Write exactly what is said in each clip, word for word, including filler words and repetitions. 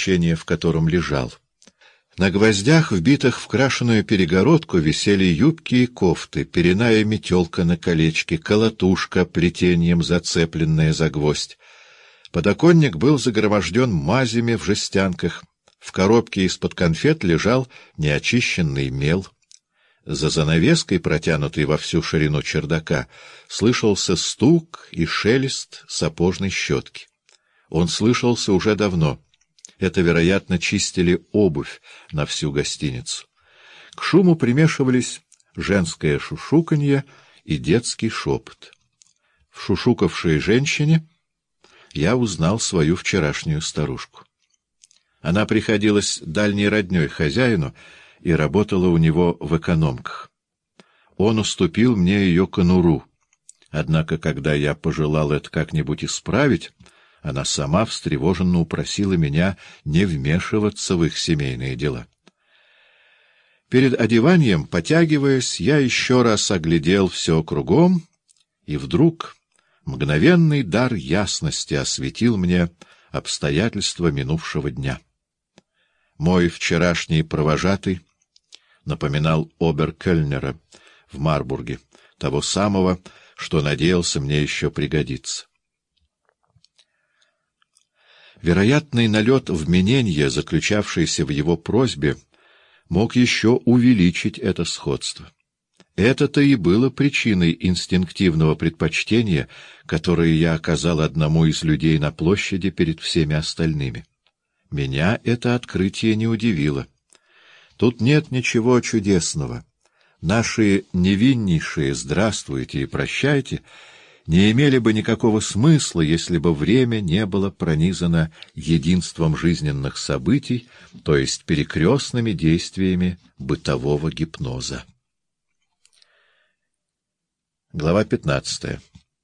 помещение, в котором лежал. На гвоздях, вбитых в крашеную перегородку, висели юбки и кофты, периная метелка на колечке, колотушка, плетением зацепленная за гвоздь. Подоконник был загроможден мазями в жестянках. В коробке из-под конфет лежал неочищенный мел. За занавеской, протянутой во всю ширину чердака, слышался стук и шелест сапожной щетки. Он слышался уже давно. Это, вероятно, чистили обувь на всю гостиницу. К шуму примешивались женское шушуканье и детский шепот. В шушукавшей женщине я узнал свою вчерашнюю старушку. Она приходилась дальней роднёй хозяину и работала у него в экономках. Он уступил мне ее конуру, однако, когда я пожелал это как-нибудь исправить, она сама встревоженно упросила меня не вмешиваться в их семейные дела. Перед одеванием, потягиваясь, я еще раз оглядел все кругом, и вдруг мгновенный дар ясности осветил мне обстоятельства минувшего дня. Мой вчерашний провожатый напоминал оберкельнера в Марбурге, того самого, что надеялся мне еще пригодиться. Вероятный налет вмененья, заключавшийся в его просьбе, мог еще увеличить это сходство. Это-то и было причиной инстинктивного предпочтения, которое я оказал одному из людей на площади перед всеми остальными. Меня это открытие не удивило. Тут нет ничего чудесного. Наши невиннейшие «здравствуйте» и «прощайте» не имели бы никакого смысла, если бы время не было пронизано единством жизненных событий, то есть перекрестными действиями бытового гипноза. Глава пятнадцатая.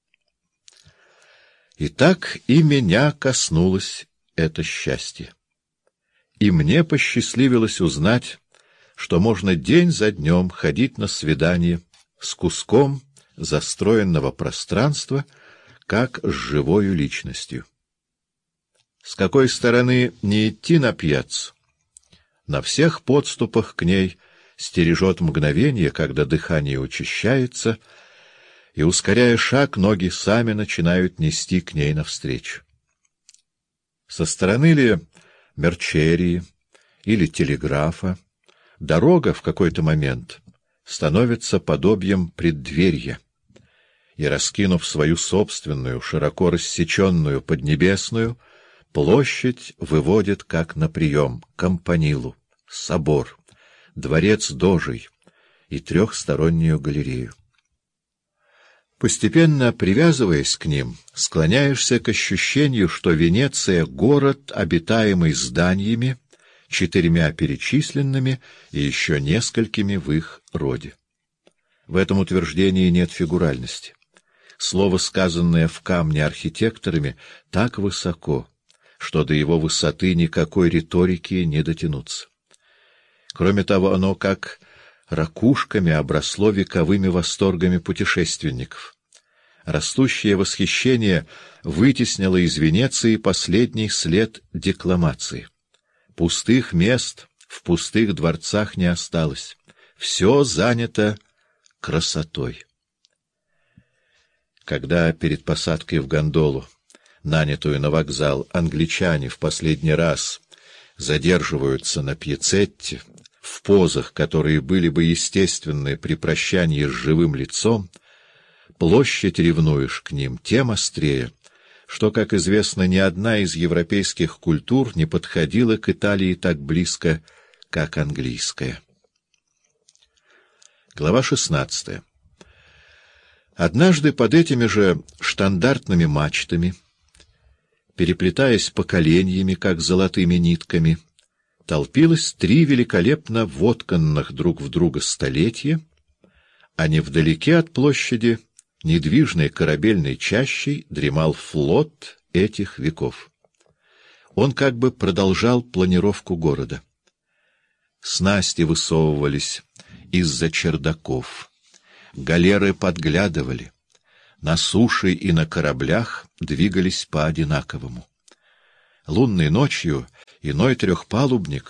Итак, и меня коснулось это счастье. И мне посчастливилось узнать, что можно день за днем ходить на свидание с куском застроенного пространства, как с живою личностью. С какой стороны не идти на пьяццу? На всех подступах к ней стережет мгновение, когда дыхание учащается, и, ускоряя шаг, ноги сами начинают нести к ней навстречу. Со стороны ли мерчерии или телеграфа дорога в какой-то момент становится подобием преддверья, и, раскинув свою собственную, широко рассеченную поднебесную, площадь выводит как на прием кампанилу, собор, дворец дожей и трехстороннюю галерею. Постепенно привязываясь к ним, склоняешься к ощущению, что Венеция — город, обитаемый зданиями, четырьмя перечисленными и еще несколькими в их роде. В этом утверждении нет фигуральности. Слово, сказанное в камне архитекторами, так высоко, что до его высоты никакой риторики не дотянуться. Кроме того, оно как ракушками обросло вековыми восторгами путешественников. Растущее восхищение вытеснило из Венеции последний след декламации. Пустых мест в пустых дворцах не осталось. Все занято красотой. Когда перед посадкой в гондолу, нанятую на вокзал, англичане в последний раз задерживаются на пьяцетте, в позах, которые были бы естественны при прощании с живым лицом, площадь ревнуешь к ним тем острее, что, как известно, ни одна из европейских культур не подходила к Италии так близко, как английская. Глава шестнадцатая. Однажды под этими же штандартными мачтами, переплетаясь поколениями, как золотыми нитками, толпилось три великолепно вотканных друг в друга столетия, а невдалеке от площади, недвижной корабельной чащей, дремал флот этих веков. Он как бы продолжал планировку города. Снасти высовывались из-за чердаков. Галеры подглядывали. На суше и на кораблях двигались по-одинаковому. Лунной ночью Иной трехпалубник